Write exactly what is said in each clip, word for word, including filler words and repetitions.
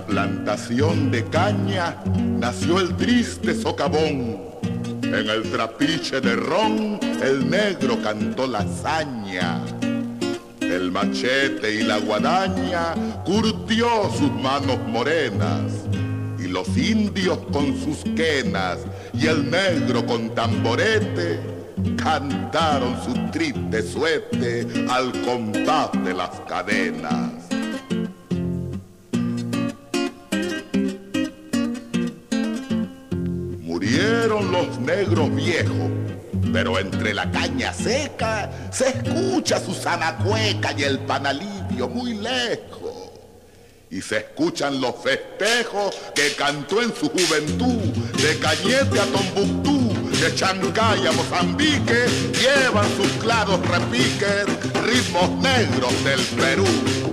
la plantación de caña nació el triste socavón. En el trapiche de ron el negro cantó la hazaña. El machete y la guadaña curtió sus manos morenas, y los indios con sus quenas y el negro con tamborete cantaron su triste suete al compás de las cadenas. Murieron los negros viejos, pero entre la caña seca se escucha su zanacueca y el panalivio muy lejos. Y se escuchan los festejos que cantó en su juventud, de Cañete a Tombuctú, de Chancay a Mozambique, llevan sus claros repiques, ritmos negros del Perú.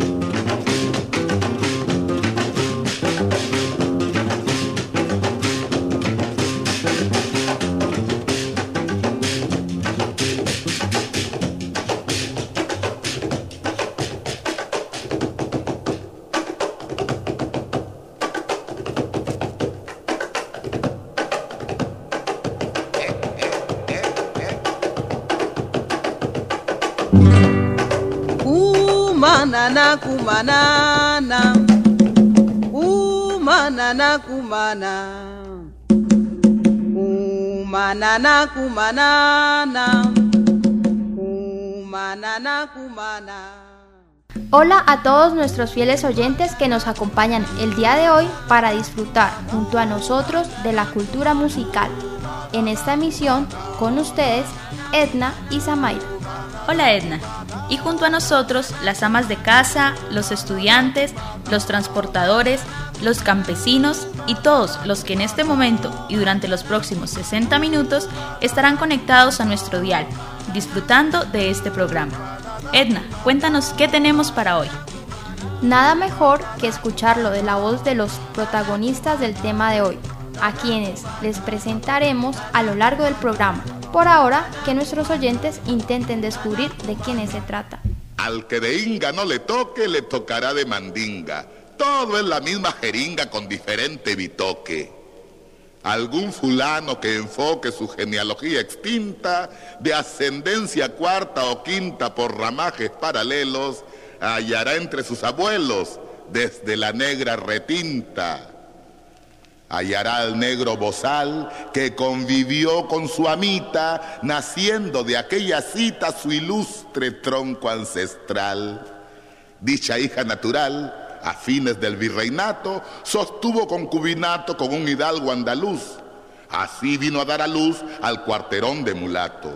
Kumanana kumanana, kumanana kumana, kumanana kumanana, kumanana kumana. Hola a todos nuestros fieles oyentes que nos acompañan el día de hoy para disfrutar junto a nosotros de la cultura musical. En esta emisión, con ustedes, Edna y Zamaira. Hola Edna, y junto a nosotros las amas de casa, los estudiantes, los transportadores, los campesinos y todos los que en este momento y durante los próximos sesenta minutos estarán conectados a nuestro dial, disfrutando de este programa. Edna, cuéntanos qué tenemos para hoy. Nada mejor que escucharlo de la voz de los protagonistas del tema de hoy, a quienes les presentaremos a lo largo del programa. Por ahora, que nuestros oyentes intenten descubrir de quiénes se trata. Al que de inga no le toque, le tocará de mandinga. Todo es la misma jeringa con diferente bitoque. Algún fulano que enfoque su genealogía extinta, de ascendencia cuarta o quinta por ramajes paralelos, hallará entre sus abuelos desde la negra retinta. Hallará al negro bozal que convivió con su amita, naciendo de aquella cita su ilustre tronco ancestral. Dicha hija natural, a fines del virreinato, sostuvo concubinato con un hidalgo andaluz. Así vino a dar a luz al cuarterón de mulato.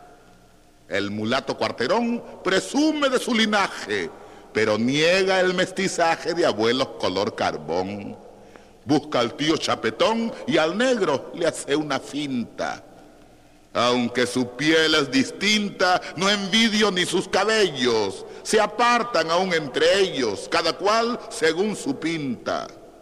El mulato cuarterón presume de su linaje, pero niega el mestizaje de abuelos color carbón. Busca al tío chapetón y al negro le hace una finta. Aunque su piel es distinta, no envidio ni sus cabellos. Se apartan aún entre ellos, cada cual según su pinta.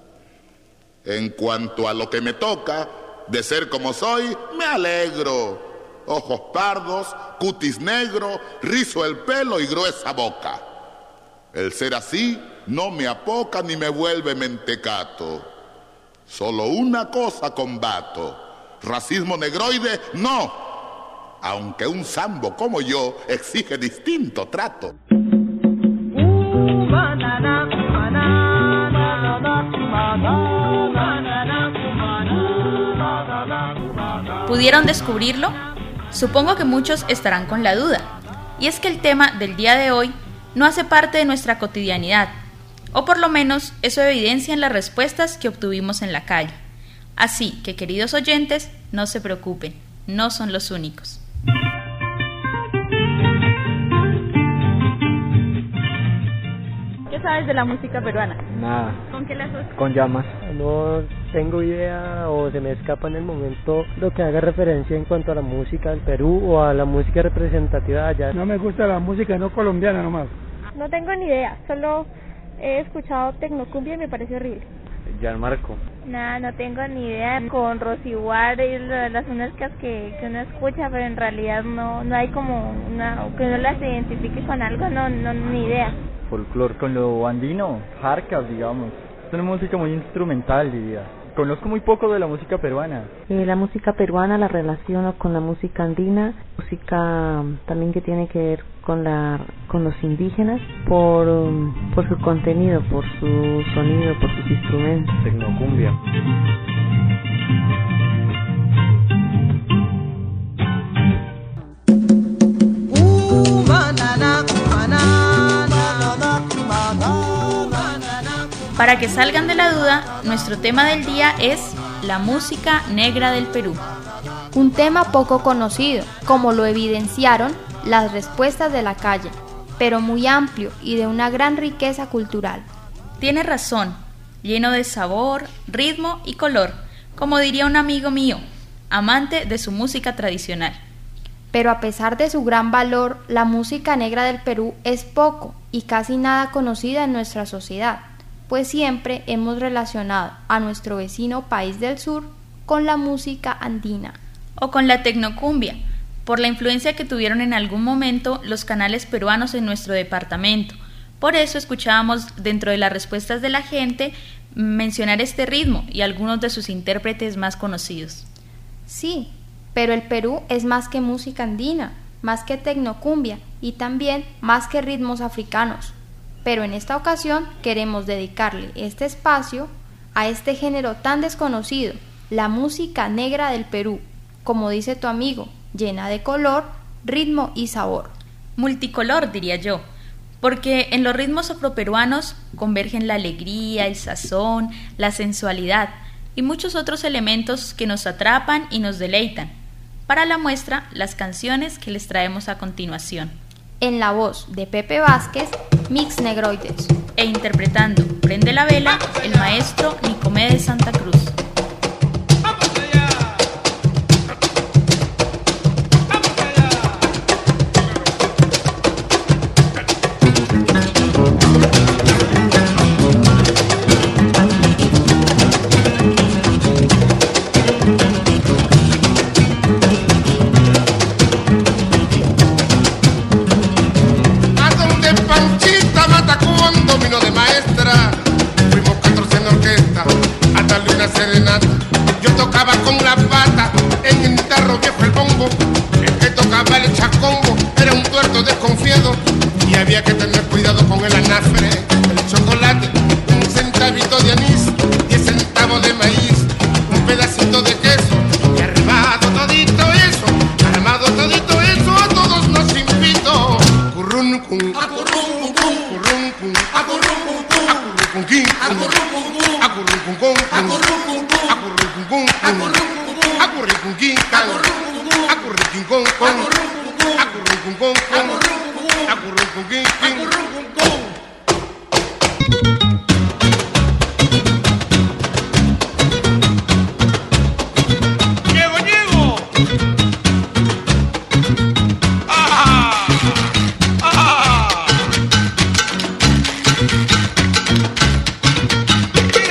En cuanto a lo que me toca, de ser como soy, me alegro. Ojos pardos, cutis negro, rizo el pelo y gruesa boca. El ser así no me apoca ni me vuelve mentecato. Solo una cosa combato: racismo negroide, no, aunque un sambo como yo exige distinto trato. ¿Pudieron descubrirlo? Supongo que muchos estarán con la duda, y es que el tema del día de hoy no hace parte de nuestra cotidianidad, o por lo menos eso evidencian las respuestas que obtuvimos en la calle. Así que, queridos oyentes, no se preocupen, no son los únicos. ¿Qué sabes de la música peruana? Nada. ¿Con qué la asocias? Con llamas. No tengo idea o se me escapa en el momento lo que haga referencia en cuanto a la música del Perú o a la música representativa de allá. No me gusta la música no colombiana nomás. No tengo ni idea, solo he escuchado tecnocumbia y me parece horrible. Gianmarco. Nada, no tengo ni idea. Con Rosiguar y las mezclas que, que uno escucha, pero en realidad no no hay como una, que uno las identifique con algo, no, no ni idea. Folclor con lo andino, jarcas, digamos. Es una música muy instrumental, diría. Conozco muy poco de la música peruana. Eh, la música peruana la relaciono con la música andina, música también que tiene que ver con la con los indígenas por um, por su contenido, por su sonido, por sus instrumentos. Tecnocumbia. Para que salgan de la duda, nuestro tema del día es la música negra del Perú. Un tema poco conocido, como lo evidenciaron las respuestas de la calle, pero muy amplio y de una gran riqueza cultural. Tiene razón, lleno de sabor, ritmo y color, como diría un amigo mío, amante de su música tradicional. Pero a pesar de su gran valor, la música negra del Perú es poco y casi nada conocida en nuestra sociedad, pues siempre hemos relacionado a nuestro vecino país del sur con la música andina. O con la tecnocumbia, por la influencia que tuvieron en algún momento los canales peruanos en nuestro departamento. Por eso escuchábamos dentro de las respuestas de la gente mencionar este ritmo y algunos de sus intérpretes más conocidos. Sí, pero el Perú es más que música andina, más que tecnocumbia y también más que ritmos africanos. Pero en esta ocasión queremos dedicarle este espacio a este género tan desconocido, la música negra del Perú, como dice tu amigo, llena de color, ritmo y sabor. Multicolor, diría yo, porque en los ritmos afroperuanos convergen la alegría, el sazón, la sensualidad y muchos otros elementos que nos atrapan y nos deleitan. Para la muestra, las canciones que les traemos a continuación. En la voz de Pepe Vázquez, Mix Negroides. E interpretando Prende la Vela, el maestro Nicomé de Santa Cruz. Yo tocaba con la pata, en el guitarro viejo el bombo. El que tocaba el chacombo era un tuerto desconfiado, y había que tener cuidado con el anafre, el chocolate, un centavito de anís, diez centavos de maíz, un pedacito de queso, y armado todito eso, armado todito eso, a todos nos invito. Currun cum, currun cum, currun cum, currun cum, currun cum, currun cum, Llego, llego. Ah, ah.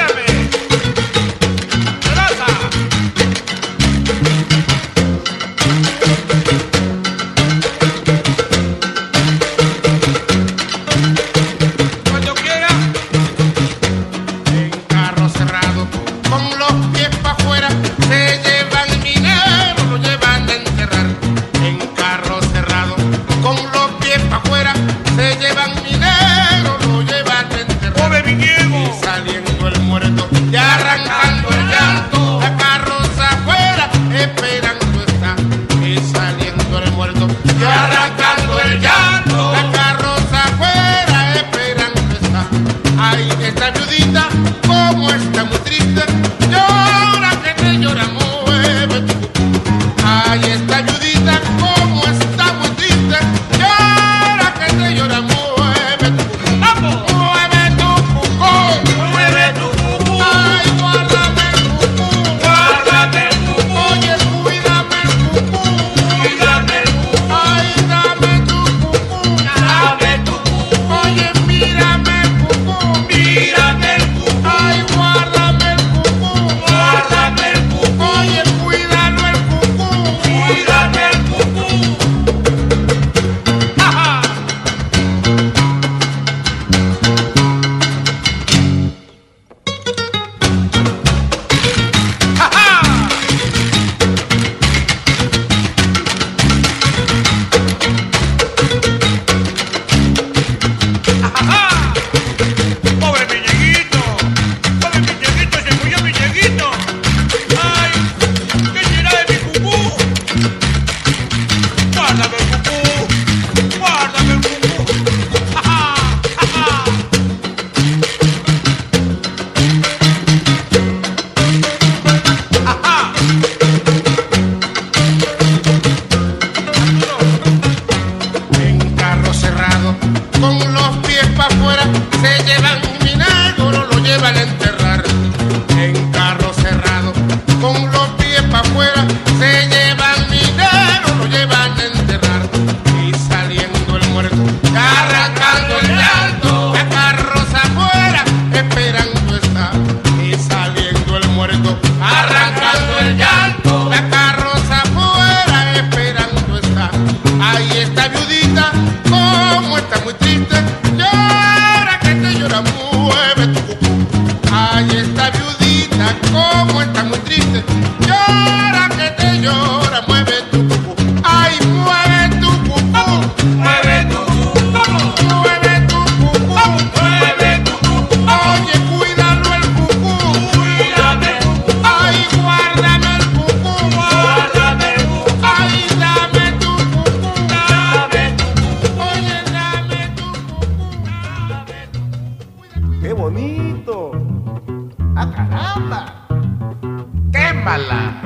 pa' afuera, se llevan mi negro, lo llevan a enterrar en carro cerrado, con los pies pa' afuera, se llevan mi negro, lo llevan a enterrar, y saliendo el muerto, arrancando el llanto, la carroza afuera, esperando está, y saliendo el muerto, arrancando el llanto, la carroza afuera, esperando está, ahí está viudita, como está muy triste, llora que te llora, mueve tu cucú, ahí está viudita, como está muy triste, llora que te llora, mueve tu cucú, ay, mueve tu cucú, mueve tu cucú, mueve tu cucú, mueve tu cucú, oye, cuídalo el cucú, cuídame el cucú, ay, guárdame el cucú, guárdame el cucú, ay, dame tu cucú, dame tu cucú, oye, dame tu cucú, dame tu cucú. ¡Qué bonito! ¡Ah, caramba! ¡Quémala!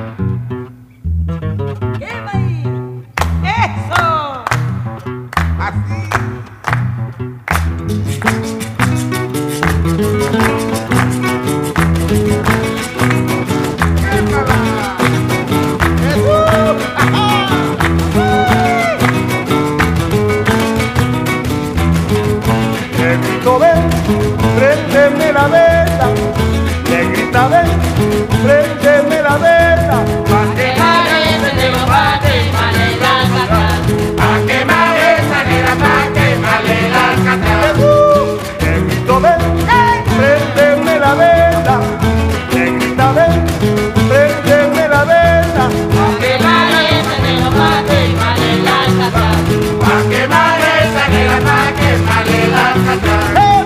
¡Quema ahí! ¡Eso! Así. Negrito, ven, préndeme la vela. Negrita, ven, préndeme la vela. Pa' quemar esa negra, pa' quemarle la alcatraz. Pa' quemar esa negra, pa' quemarle la alcatraz. Negrito, ven, préndeme la vela. Negrita, ven, préndeme la vela. Pa' quemar esa negra, pa' quemarle la alcatraz. Pa' quemar esa negra, pa' quemarle la alcatraz.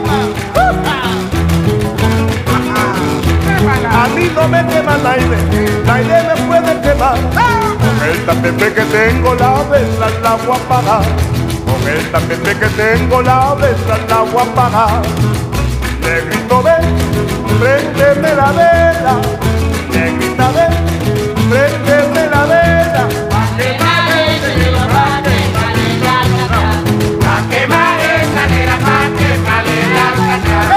A mí no me quema Naide, Naide me puede quemar. Con el tapete que tengo la vela la voy a apagar. Con el tapete que tengo la vela la voy a apagar. Negrito, ven, préndeme la vela. Negrita, ven, préndeme la vela. Pa' quemar esa negra, pa' quemarle la alcatraz. Pa' quemar esa negra, pa' quemarle la alcatraz.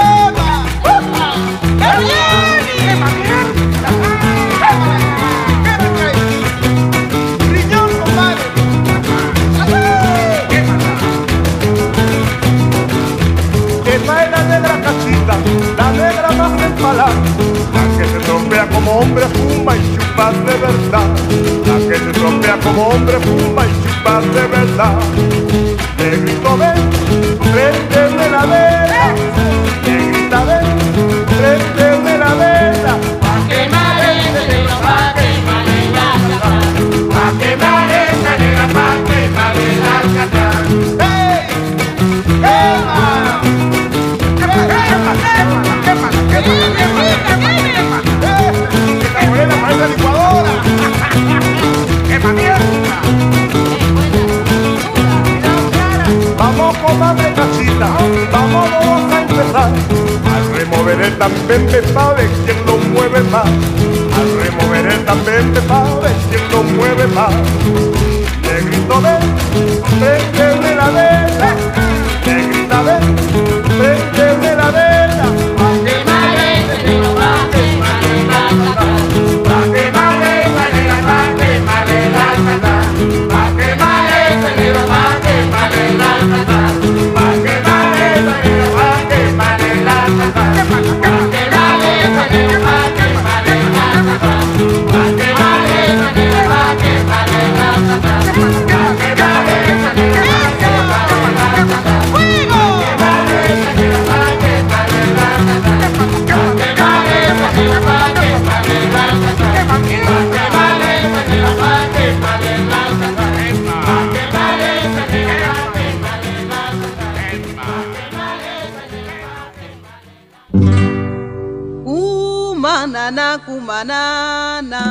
La negra más empalada, la que se trompea como hombre fuma y chupa de verdad. La que se trompea como hombre fuma y chupa de verdad. Negrito, ven, préndeme la vela. Negrita, ven, préndeme la vela. Pa' quemar esa negra, pa' quemarle la alcatraz. Pa' quemar esa negra, pa' quemarle la alcatraz. ¡Hey! ¡Quema! Vamos, comadre casita, vamos, vamos a empezar. Al remover el tapete pa' ver quién lo mueve más. Al remover el tapete pa' ver quién lo mueve más. Negrito, ven, préndeme la vela. Negrita, ven, préndeme la vela. Pa' quemar esa negra, pa' quemarle la alcatraz. Pa' quemar esa negra, pa' quemarle la alcatraz. Pa' quemar esa negra, pa' quemarle la alcatraz. Pa' quemar esa negra, pa' quemarle la alcatraz. Pa' quemar esa negra, pa' quemarle la alcatraz. Pa' quemar esa negra, pa' quemarle la alcatraz. Pa' quemar esa negra, pa' quemarle la alcatraz. ¡Fuego! Pa' quemar esa negra, pa' quemarle la alcatraz. Pa' quemar esa negra, pa' quemarle la alcatraz. Pa' quemar esa negra, pa' quemarle la alcatraz. Pa' quemar esa negra, pa' quemarle la alcatraz. Kumanana, kumanana,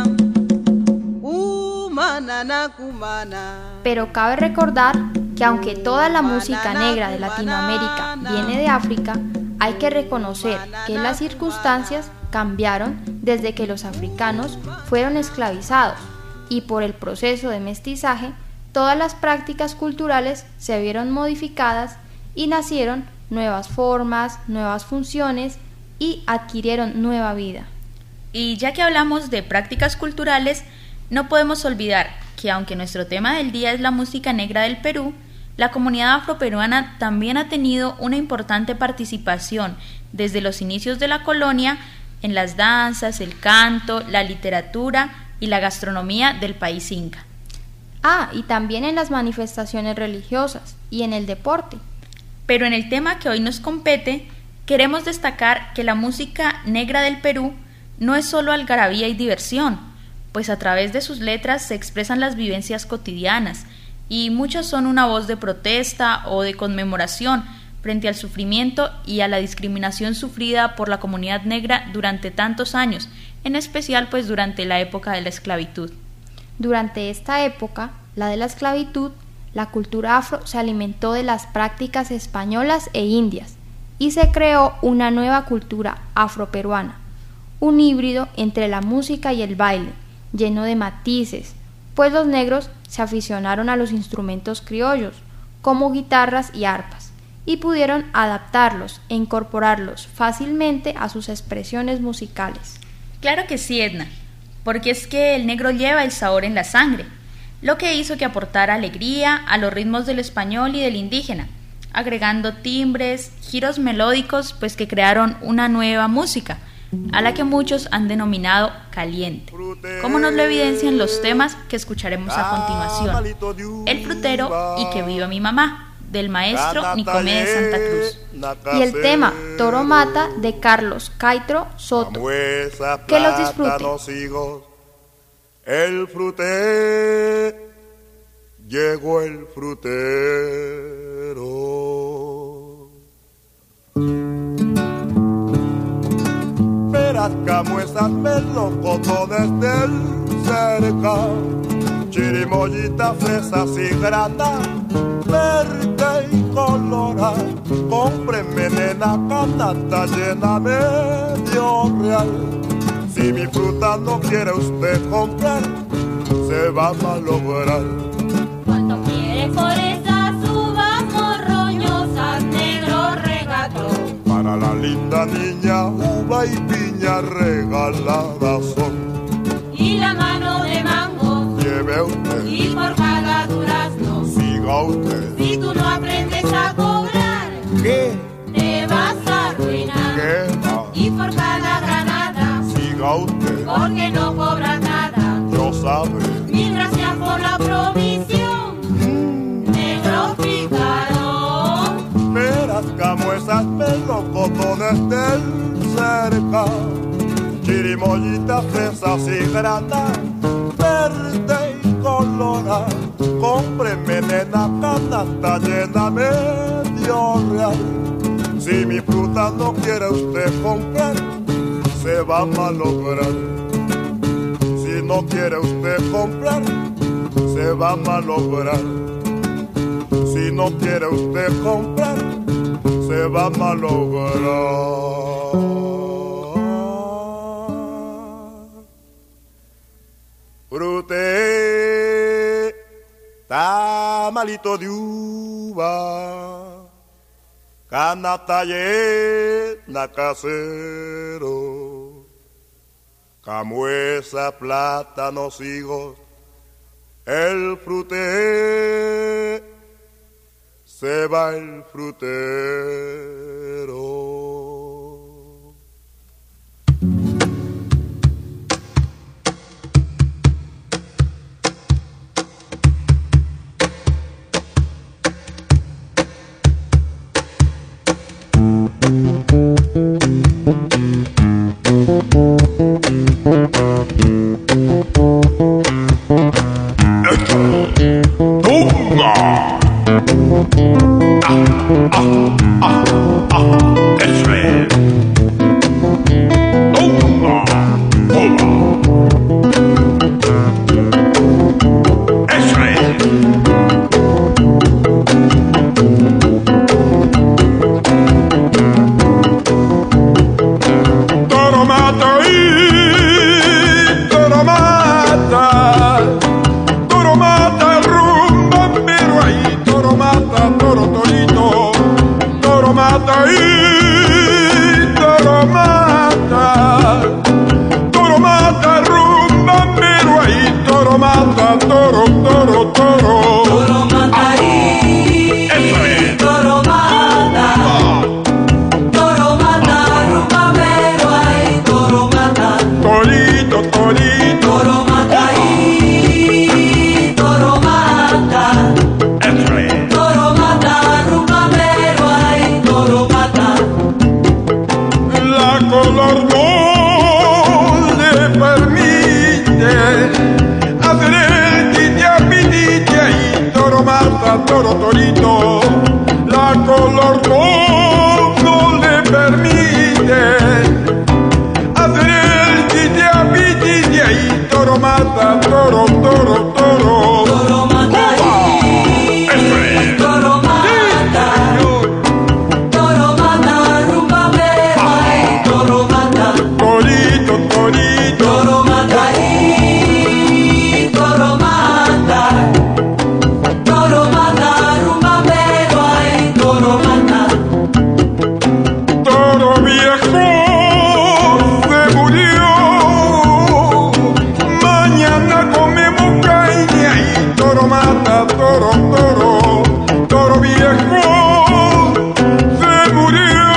kumanana, kumana. Pero cabe recordar que aunque toda la música negra de Latinoamérica viene de África, hay que reconocer que las circunstancias cambiaron desde que los africanos fueron esclavizados y por el proceso de mestizaje todas las prácticas culturales se vieron modificadas y nacieron nuevas formas, nuevas funciones y adquirieron nueva vida. Y ya que hablamos de prácticas culturales, no podemos olvidar que aunque nuestro tema del día es la música negra del Perú, la comunidad afroperuana también ha tenido una importante participación desde los inicios de la colonia en las danzas, el canto, la literatura y la gastronomía del país inca. Ah, y también en las manifestaciones religiosas y en el deporte. Pero en el tema que hoy nos compete, queremos destacar que la música negra del Perú no es solo algarabía y diversión, pues a través de sus letras se expresan las vivencias cotidianas, y muchas son una voz de protesta o de conmemoración frente al sufrimiento y a la discriminación sufrida por la comunidad negra durante tantos años, en especial pues durante la época de la esclavitud. Durante esta época, la de la esclavitud, la cultura afro se alimentó de las prácticas españolas e indias y se creó una nueva cultura afroperuana, un híbrido entre la música y el baile, lleno de matices, pues los negros se aficionaron a los instrumentos criollos, como guitarras y arpas, y pudieron adaptarlos e incorporarlos fácilmente a sus expresiones musicales. Claro que sí, Edna, porque es que el negro lleva el sabor en la sangre, lo que hizo que aportara alegría a los ritmos del español y del indígena, agregando timbres, giros melódicos, pues que crearon una nueva música, a la que muchos han denominado caliente, como nos lo evidencian los temas que escucharemos a continuación: El frutero y Que viva mi mamá, del maestro Nicomé de Santa Cruz, y el tema Toro Mata de Carlos Caitro Soto. Que los disfruten. El frutero, llegó el frutero. Verás como esas melocotones del cerca, chirimoyita, fresas y grana, verde y colorada. Cómpreme, nena, canasta llena medio real. Si mi fruta no quiere usted comprar, se va a malograr. ¿Cuánto quiere por esas uvas morroñosas, negro regato? Para la linda niña, uva y piña regaladas son. Y la mano de mango, lleve usted. Y por cada durazno, siga usted. Si tú no aprendes a cobrar, ¿qué? Te vas a arruinar. ¿Qué? Ah. Y por cada granada, siga usted. Porque no cobra nada. Yo sabré. Mil gracias por la provisión, mm. negro pícaro. Verás como esas melocotones del cerca, chirimoyita, fresas y grana, verde y colorada. Cómpreme, nena, canasta llena medio real. Si mi fruta no quiere usted comprar, se va a malograr. Si no quiere usted comprar, se va a malograr. Si no quiere usted comprar, se va a malograr. Frute, tamalito de uva, canasta llena casero, camuesa, plátanos, higos, el frute, se va el frutero. Toro mata y toro mata, toro mata rumba, pero ahí toro mata, toro, toro, toro. Toro mata ahí, toro mata, toro mata rumba, pero ahí toro mata. Torito, torito, toro mata ahí, toro mata. Toro mata, rumba, pero ahí toro mata. La color no le permite hacer el titiapitite ahí toro mata, toro torito. La color no, no le permite hacer el titiapitite ahí toro mata, toro, toro, toro. Toro mata ahí, toro mata. Toro mata, rumba, pero ahí toro mata. Torito, torito. Toro mata ahí, toro mata. Toro mata, rumba, pero ahí toro mata. Toro viejo se murió, mañana comemos carne ahí toro mata, toro, toro. Toro viejo se murió,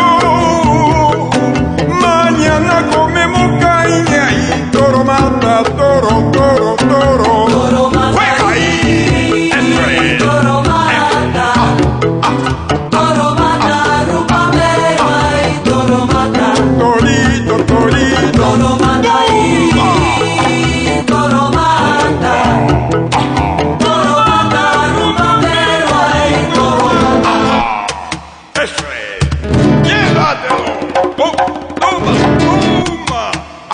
mañana comemos carne ahí toro mata, toro, toro, toro. Toro mata ahí, toro mata. Toro mata, rumba, pero ahí toro mata. Torito, torito. Toro mata ahí, toro mata. Toro mata, rumba, pero ahí toro mata. Eso es. Llévatelo. Oh, toma, toma.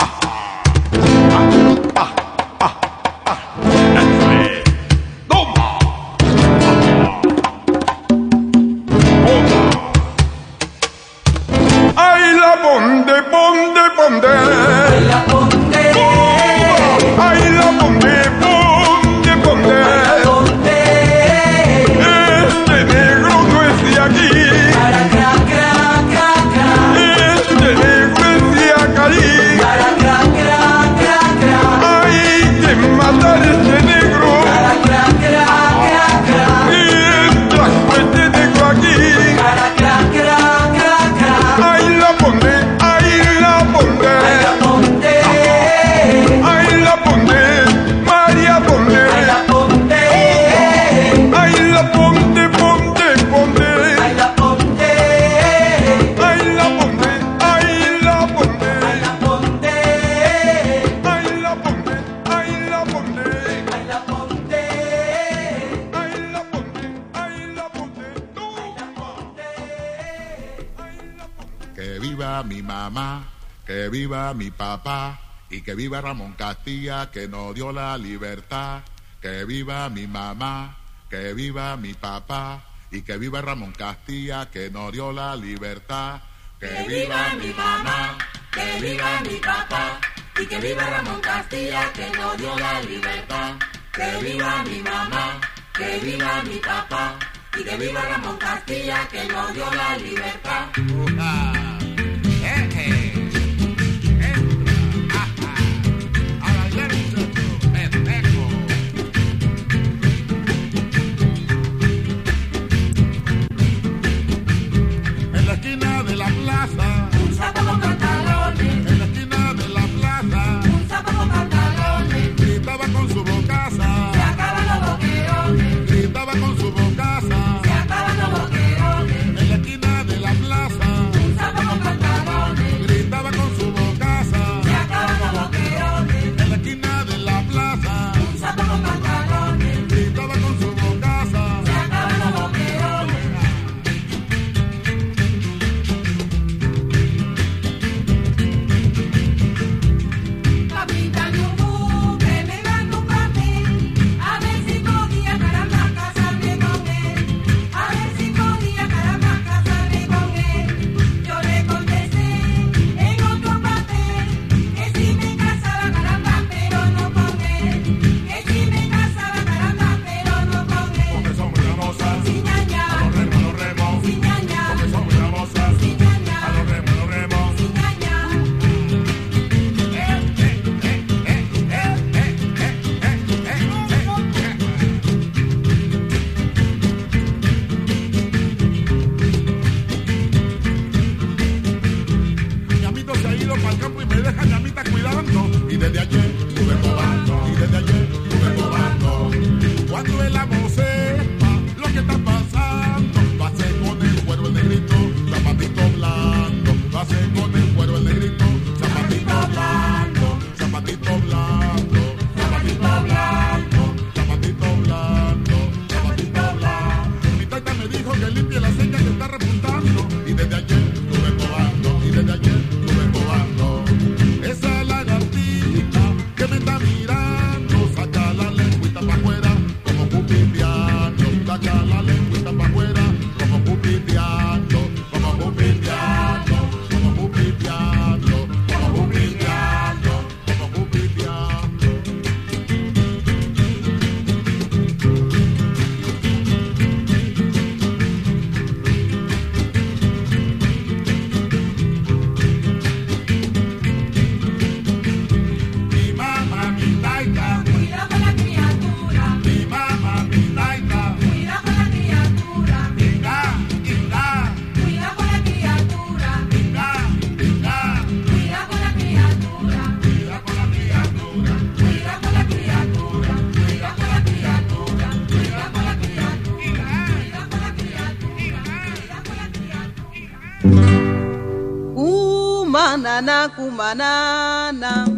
Ah, ah, ah, ah. Eso es. Toma. Toma. Ay, la ponde, ponde, ponde. Ay, la ponde. Ay, la ponde, ponde, ponde. Ponde. Este negro no es de aquí. Cara, cra, cra, cra, cra. Este negro es de Acari. Cara, cra, cra, cra, cra. Hay que matar este negro. Cara, cra, cra, cra, cra. Y trajo este negro aquí. Cara, cra, cra, cra, cra. Ahí la ponde, ahí la ponde. Ay, la ponde. Ahí la ponde, María ponde. Ay, la ponde. Ahí la ponde, ponde, ponde. Ay, la ponde. Ahí la ponde, ahí la ponde. Ay, la ponde. Ahí la ponde, ahí la ponde. Ay, la ponde. Ahí la ponde, ahí la ponde. Que viva mi mamá, que viva mi papá y que viva Ramón Castilla que nos dio la libertad. Que viva mi mamá, que viva mi papá y que viva Ramón Castilla que nos dio la libertad. Que viva mi mamá, que viva mi papá y que viva Ramón Castilla que nos dio la libertad. Que viva mi mamá, que viva mi papá y que viva Ramón Castilla que nos dio la libertad. En la esquina de la plaza, Un sapo con pantalones. en la esquina de la plaza, Un sapo con pantalones. gritaba con su bocaza, Se acaban los boquerones. gritaba con su bocaza. Se acaban los boquerones. En la esquina de la plaza, Un sapo está repuntando y desde ayer estuve probando, y desde ayer estuve probando. Esa lagartija que me está mirando, saca la lengüita pa' afuera como cupipiano, saca la lengüita pa' afuera como cupipiano, como cupipiano, como cupipiano, como cupipiano, como cupipiano. Mi mamá, mi taita, Cuida con la criatura, mi mamá, mi taita, cuida con la criatura, inga, inga, cuida con la criatura, inga, inga, cuida con la criatura, cuida con la criatura, cuida con la criatura, cuida con la criatura, cuida con la criatura, cuida con la criatura, cuida con la criatura. Kumanana kumanana.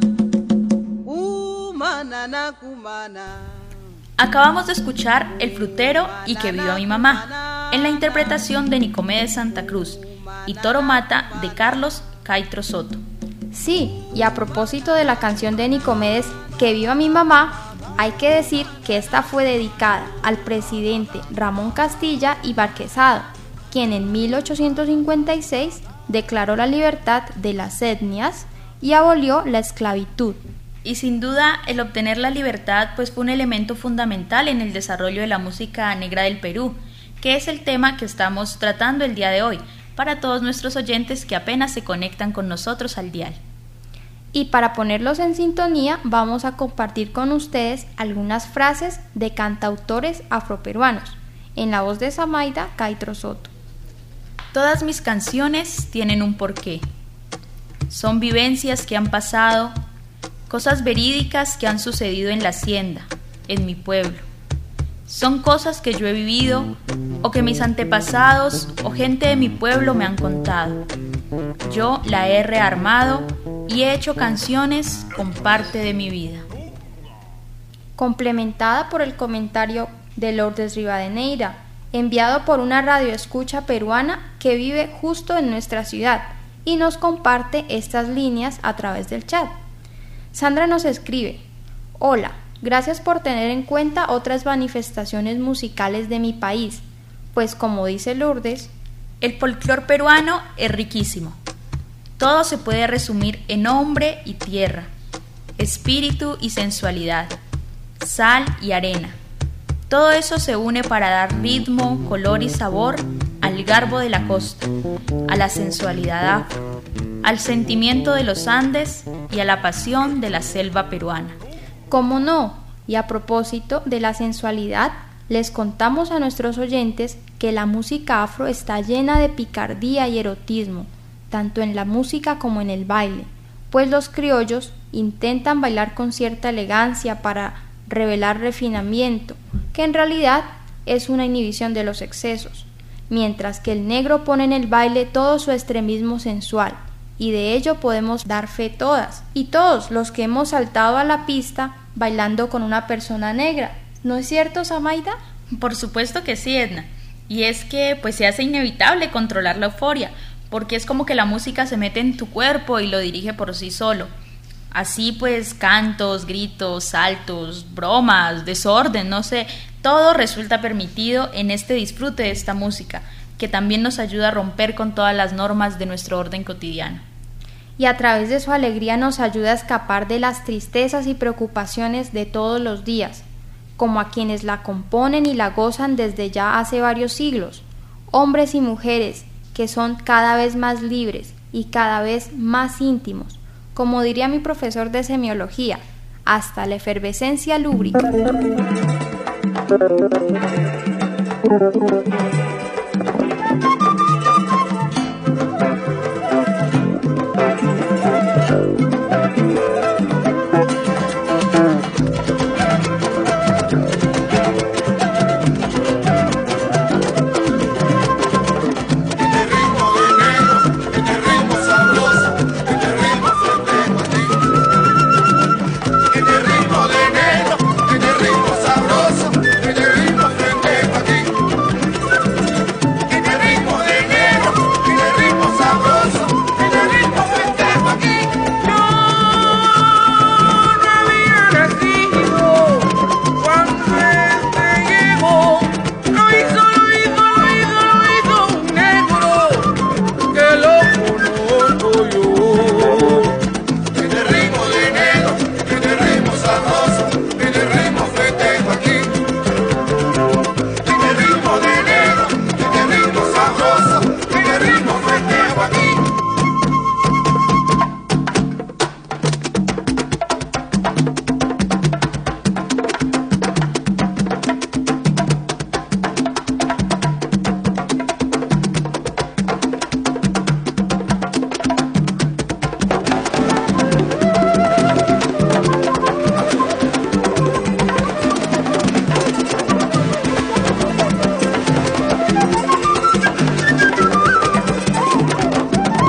Kumanana kumana. Acabamos de escuchar El Frutero y Que Viva Mi Mamá, en la interpretación de Nicomedes Santa Cruz, y Toro Mata de Carlos Caitro Soto. Sí, y a propósito de la canción de Nicomedes, Que Viva Mi Mamá, hay que decir que esta fue dedicada al presidente Ramón Castilla y Barquezado, quien en mil ochocientos cincuenta y seis declaró la libertad de las etnias y abolió la esclavitud. Y sin duda el obtener la libertad pues fue un elemento fundamental en el desarrollo de la música negra del Perú, que es el tema que estamos tratando el día de hoy, para todos nuestros oyentes que apenas se conectan con nosotros al dial. Y para ponerlos en sintonía vamos a compartir con ustedes algunas frases de cantautores afroperuanos, en la voz de Samaida Caitro Soto. Todas mis canciones tienen un porqué. Son vivencias que han pasado, cosas verídicas que han sucedido en la hacienda, en mi pueblo. Son cosas que yo he vivido o que mis antepasados o gente de mi pueblo me han contado. Yo la he rearmado y he hecho canciones con parte de mi vida. Complementada por el comentario de Lourdes Rivadeneira, enviado por una radioescucha peruana que vive justo en nuestra ciudad y nos comparte estas líneas a través del chat. Sandra nos escribe: hola, gracias por tener en cuenta otras manifestaciones musicales de mi país, pues como dice Lourdes, el folclor peruano es riquísimo. Todo se puede resumir en hombre y tierra, espíritu y sensualidad, sal y arena. Todo eso se une para dar ritmo, color y sabor al garbo de la costa, a la sensualidad afro, al sentimiento de los Andes y a la pasión de la selva peruana. ¿Cómo no? Y a propósito de la sensualidad, les contamos a nuestros oyentes que la música afro está llena de picardía y erotismo, tanto en la música como en el baile, pues los criollos intentan bailar con cierta elegancia para revelar refinamiento, que en realidad es una inhibición de los excesos, mientras que el negro pone en el baile todo su extremismo sensual, y de ello podemos dar fe todas, y todos los que hemos saltado a la pista bailando con una persona negra. ¿No es cierto, Samaida? Por supuesto que sí, Edna, y es que pues se hace inevitable controlar la euforia, porque es como que la música se mete en tu cuerpo y lo dirige por sí solo. Así pues, cantos, gritos, saltos, bromas, desorden, no sé, todo resulta permitido en este disfrute de esta música, que también nos ayuda a romper con todas las normas de nuestro orden cotidiano. Y a través de su alegría nos ayuda a escapar de las tristezas y preocupaciones de todos los días, como a quienes la componen y la gozan desde ya hace varios siglos, hombres y mujeres que son cada vez más libres y cada vez más íntimos, como diría mi profesor de semiología, hasta la efervescencia lúbrica.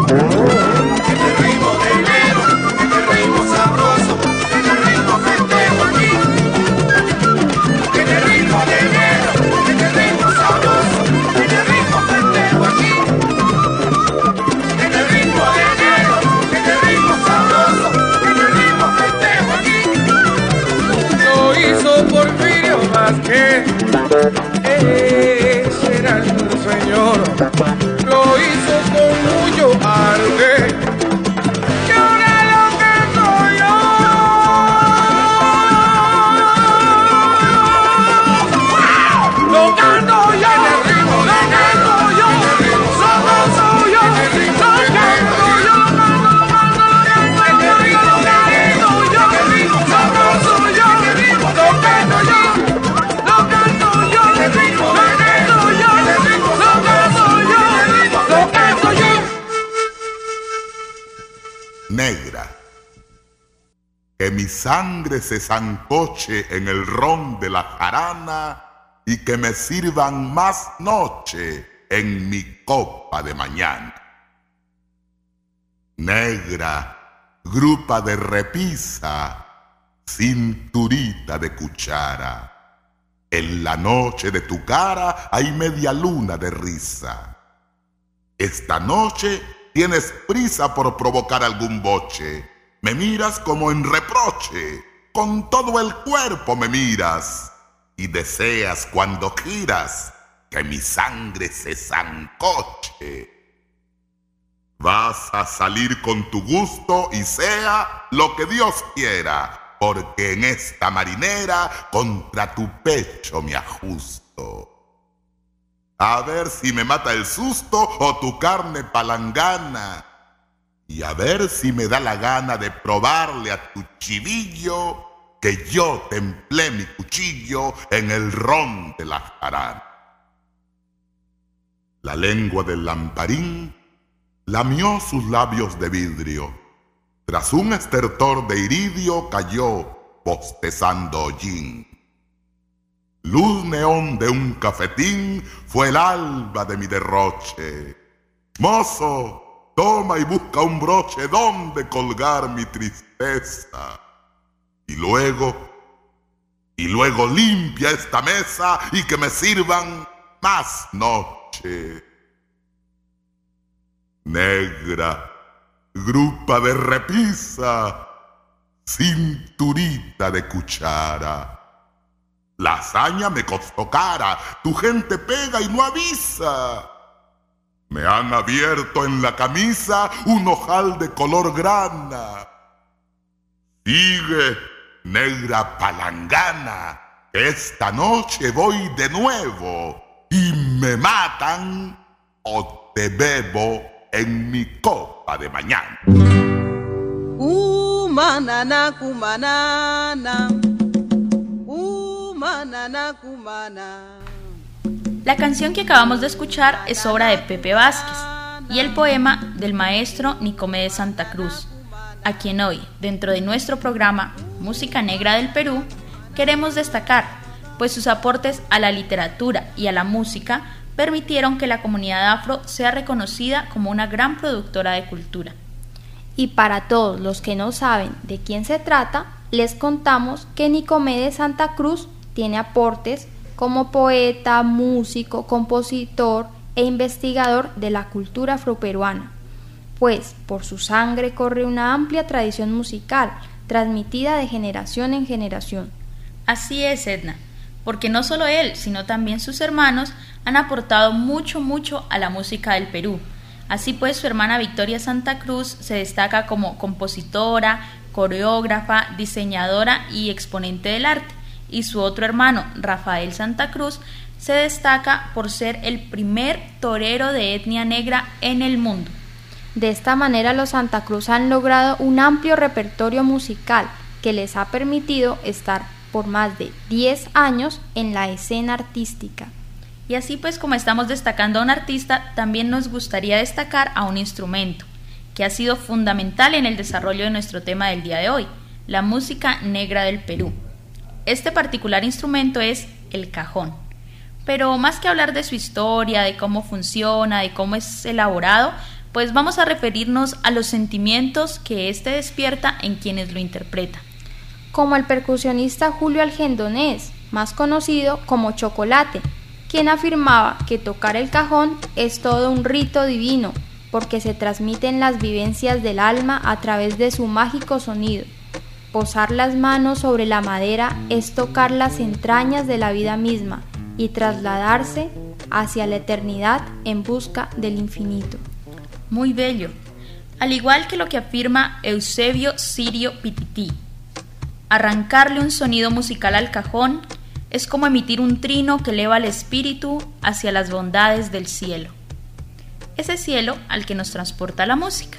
ritmo de enero, este ritmo sabroso, este ritmo festejo aquí. Este ritmo de enero, este ritmo sabroso, este ritmo festejo aquí. Este ritmo de enero, este ritmo sabroso, este ritmo festejo aquí. Lo hizo Porfirio Vázquez, ese era el señor. Lo hizo con mucho arte. Y ahora lo que soy yo. Lo canto yo. Lo canto yo. Lo canto yo. Lo canto yo. Negra, que mi sangre se zancoche en el ron de la jarana y que me sirvan más noche en mi copa de mañana. Negra, grupa de repisa, cinturita de cuchara, en la noche de tu cara hay media luna de risa. Esta noche tienes prisa por provocar algún boche. Me miras como en reproche, con todo el cuerpo me miras, y deseas cuando giras que mi sangre se zancoche. Vas a salir con tu gusto y sea lo que Dios quiera, porque en esta marinera contra tu pecho me ajusto. A ver si me mata el susto o tu carne palangana. Y a ver si me da la gana de probarle a tu chivillo que yo templé mi cuchillo en el ron de la jarana. La lengua del lamparín lamió sus labios de vidrio. Tras un estertor de iridio cayó bostezando hollín. Luz neón de un cafetín fue el alba de mi derroche. Mozo, toma y busca un broche donde colgar mi tristeza. Y luego, y luego limpia esta mesa y que me sirvan más noche. Negra, grupa de repisa, cinturita de cuchara. La hazaña me costó cara, tu gente pega y no avisa. Me han abierto en la camisa un ojal de color grana. Sigue, negra palangana, que esta noche voy de nuevo y me matan o te bebo en mi copa de mañana. Kumanana, kumanana. Kumanana, kumana. La canción que acabamos de escuchar es obra de Pepe Vázquez y el poema del maestro Nicomedes Santa Cruz, a quien hoy, dentro de nuestro programa Música Negra del Perú, queremos destacar, pues sus aportes a la literatura y a la música permitieron que la comunidad afro sea reconocida como una gran productora de cultura. Y para todos los que no saben de quién se trata, les contamos que Nicomedes Santa Cruz tiene aportes como poeta, músico, compositor e investigador de la cultura afroperuana, pues por su sangre corre una amplia tradición musical transmitida de generación en generación. Así es, Edna, porque no solo él, sino también sus hermanos han aportado mucho, mucho a la música del Perú. Así pues, su hermana Victoria Santa Cruz se destaca como compositora, coreógrafa, diseñadora y exponente del arte, y su otro hermano, Rafael Santa Cruz, se destaca por ser el primer torero de etnia negra en el mundo. De esta manera, los Santa Cruz han logrado un amplio repertorio musical que les ha permitido estar por más de diez años en la escena artística. Y así pues, como estamos destacando a un artista, también nos gustaría destacar a un instrumento que ha sido fundamental en el desarrollo de nuestro tema del día de hoy, la música negra del Perú. Este particular instrumento es el cajón. Pero más que hablar de su historia, de cómo funciona, de cómo es elaborado, pues vamos a referirnos a los sentimientos que éste despierta en quienes lo interpretan. Como el percusionista Julio Algendonés, más conocido como Chocolate, quien afirmaba que tocar el cajón es todo un rito divino, porque se transmiten las vivencias del alma a través de su mágico sonido. Posar las manos sobre la madera es tocar las entrañas de la vida misma y trasladarse hacia la eternidad en busca del infinito. Muy bello, al igual que lo que afirma Eusebio Sirio Pitití. Arrancarle un sonido musical al cajón es como emitir un trino que eleva el espíritu hacia las bondades del cielo. Ese cielo al que nos transporta la música.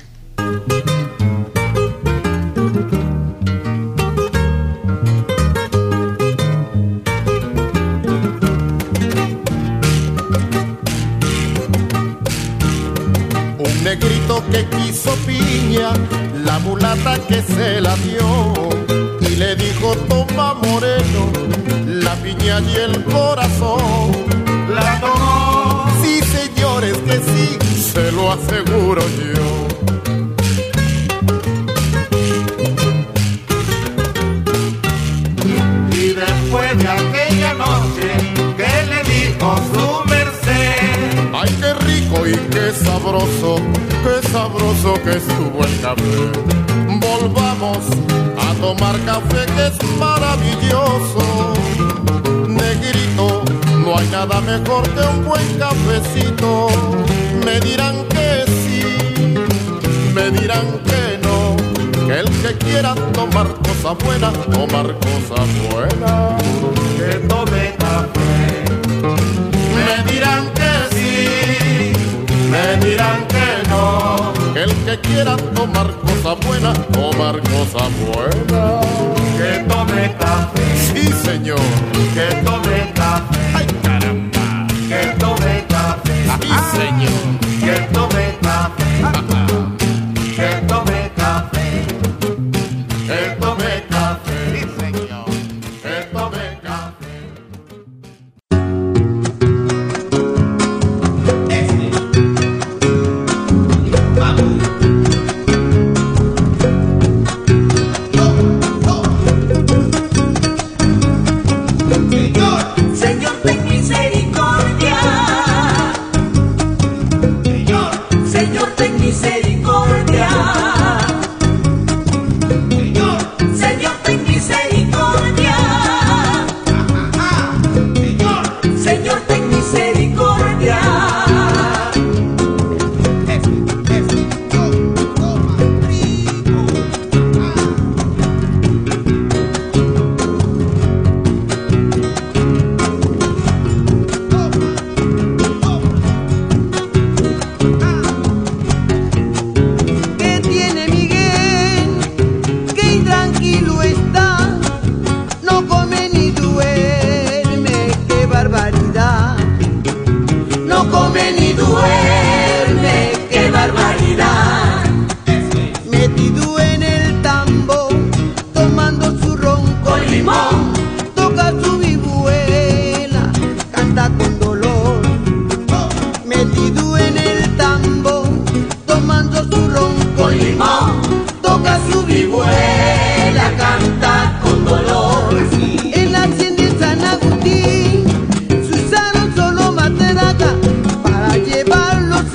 Un negrito que quiso piña, la mulata que se la dio y le dijo: toma moreno, la piña y el corazón. La tomó. Sí, señores, que sí, se lo aseguro yo. Y después de aquella noche que le dijo su merced: ay, qué rico y qué sabroso, qué sabroso que estuvo el café. Volvamos a tomar café, que es maravilloso. Negrito, no hay nada mejor que un buen cafecito. Me dirán que sí, me dirán que no, que el que quiera tomar cosa buena, tomar cosa buena, que tome café. Me dirán que sí, me dirán que no, que el que quiera tomar cosa buena, tomar cosa buena, que tome café. Sí, señor, que tome café. Ay, caramba, que tome café. Sí, señor, que tome café. Que tome café. Que tome café. Sí, señor, que tome café. Para llevarlos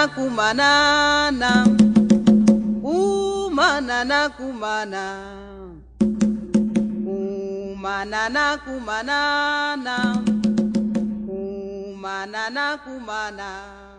Kumanana kumanana, kumanana kumana, kumanana kumanana, kumanana kumana.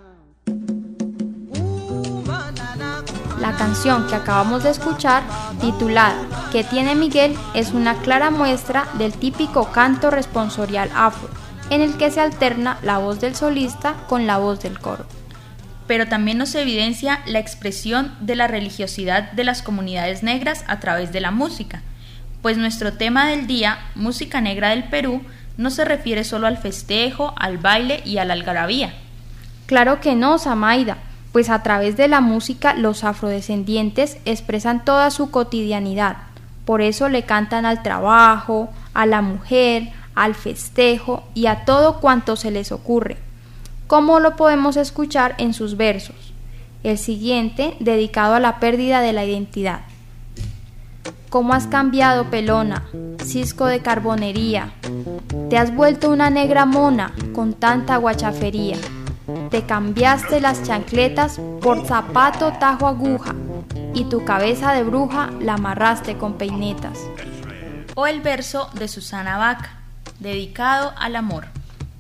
La canción que acabamos de escuchar, titulada ¿Qué tiene Miguel?, es una clara muestra del típico canto responsorial afro, en el que se alterna la voz del solista con la voz del coro. Pero también nos evidencia la expresión de la religiosidad de las comunidades negras a través de la música, pues nuestro tema del día, música negra del Perú, no se refiere solo al festejo, al baile y a la algarabía. Claro que no, Samaida, pues a través de la música los afrodescendientes expresan toda su cotidianidad, por eso le cantan al trabajo, a la mujer, al festejo y a todo cuanto se les ocurre, como lo podemos escuchar en sus versos. El siguiente, dedicado a la pérdida de la identidad. ¿Cómo has cambiado, pelona, cisco de carbonería? Te has vuelto una negra mona con tanta guachafería. Te cambiaste las chancletas por zapato tajo aguja y tu cabeza de bruja la amarraste con peinetas. O el verso de Susana Baca, dedicado al amor.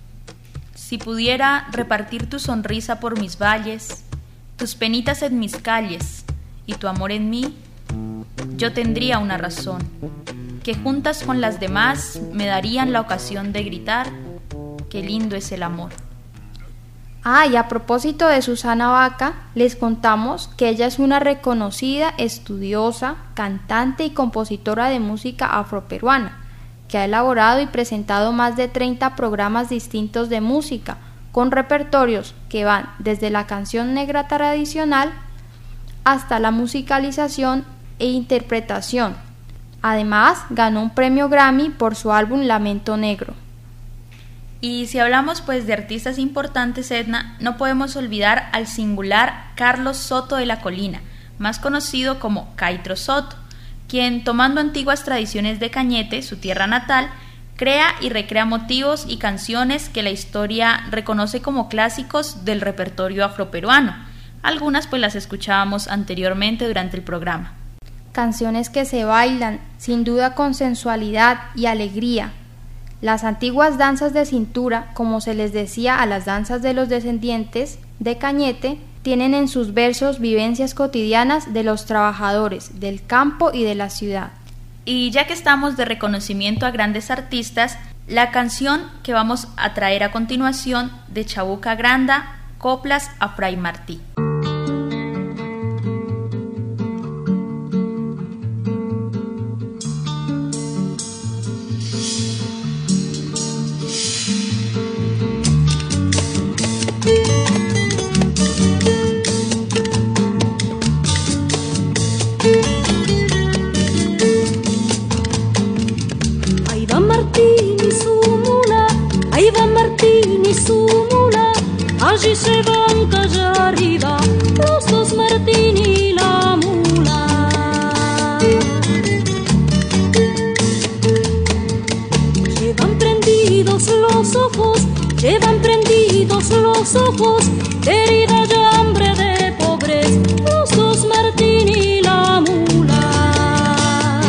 Si pudiera repartir tu sonrisa por mis valles, tus penitas en mis calles y tu amor en mí, yo tendría una razón, que juntas con las demás me darían la ocasión de gritar, qué lindo es el amor. Ah, y a propósito de Susana Baca, les contamos que ella es una reconocida estudiosa, cantante y compositora de música afroperuana, que ha elaborado y presentado más de treinta programas distintos de música, con repertorios que van desde la canción negra tradicional hasta la musicalización e interpretación. Además, ganó un premio Grammy por su álbum Lamento Negro. Y si hablamos pues de artistas importantes, Edna, no podemos olvidar al singular Carlos Soto de la Colina, más conocido como Caitro Soto, quien, tomando antiguas tradiciones de Cañete, su tierra natal, crea y recrea motivos y canciones que la historia reconoce como clásicos del repertorio afroperuano. Algunas pues las escuchábamos anteriormente durante el programa. Canciones que se bailan, sin duda con sensualidad y alegría. Las antiguas danzas de cintura, como se les decía a las danzas de los descendientes de Cañete, tienen en sus versos vivencias cotidianas de los trabajadores del campo y de la ciudad. Y ya que estamos de reconocimiento a grandes artistas, la canción que vamos a traer a continuación de Chabuca Granda, Coplas a Fray Martí. Allí se van calle arriba los dos Martín y la mula. Llevan prendidos los ojos, llevan prendidos los ojos, de herida y hambre de pobres, los dos Martín y la mula.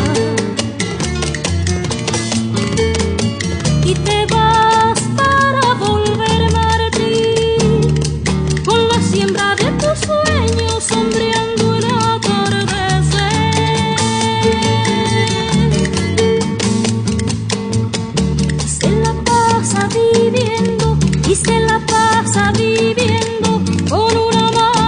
Y te vas para volver, Martín, con la siembra de tus sueños sombreando el atardecer. Y se la pasa viviendo, y se la pasa viviendo con una mano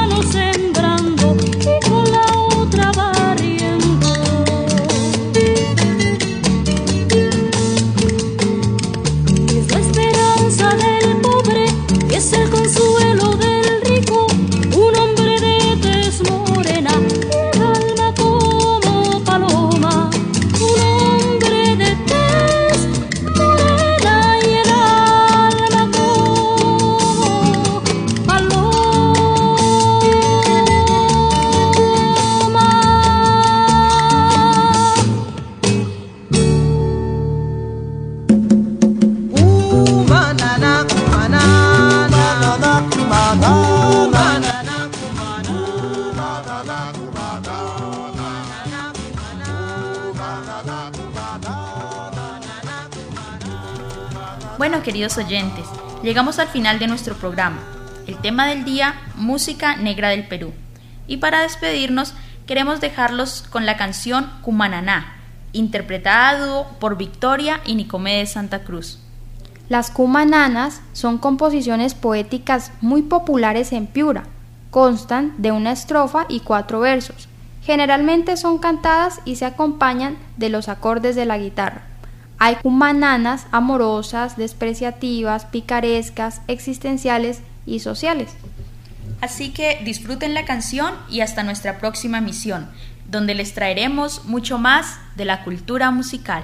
Bueno, queridos oyentes, llegamos al final de nuestro programa. El tema del día, música negra del Perú. Y para despedirnos, queremos dejarlos con la canción Cumananá, interpretada a dúo por Victoria y Nicomedes Santa Cruz. Las cumananas son composiciones poéticas muy populares en Piura. Constan de una estrofa y cuatro versos. Generalmente son cantadas y se acompañan de los acordes de la guitarra. Hay cumananas amorosas, despreciativas, picarescas, existenciales y sociales. Así que disfruten la canción y hasta nuestra próxima emisión, donde les traeremos mucho más de la cultura musical.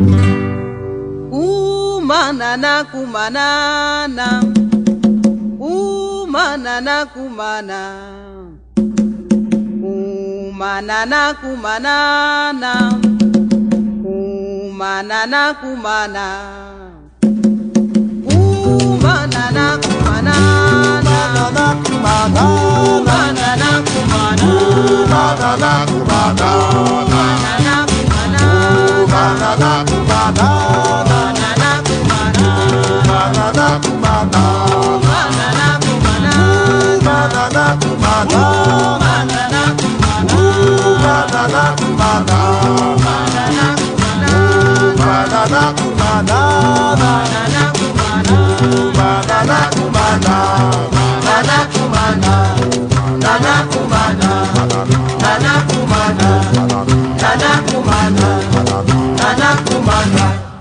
Kumanana, kumanana, kumanana, kumana, kumanana, kumanana, kumanana, kumana, kumanana, kumanana, kumanana, kumanana, kumanana, kumanana, kumanana, Nana kumana, nana kumana, nana kumana.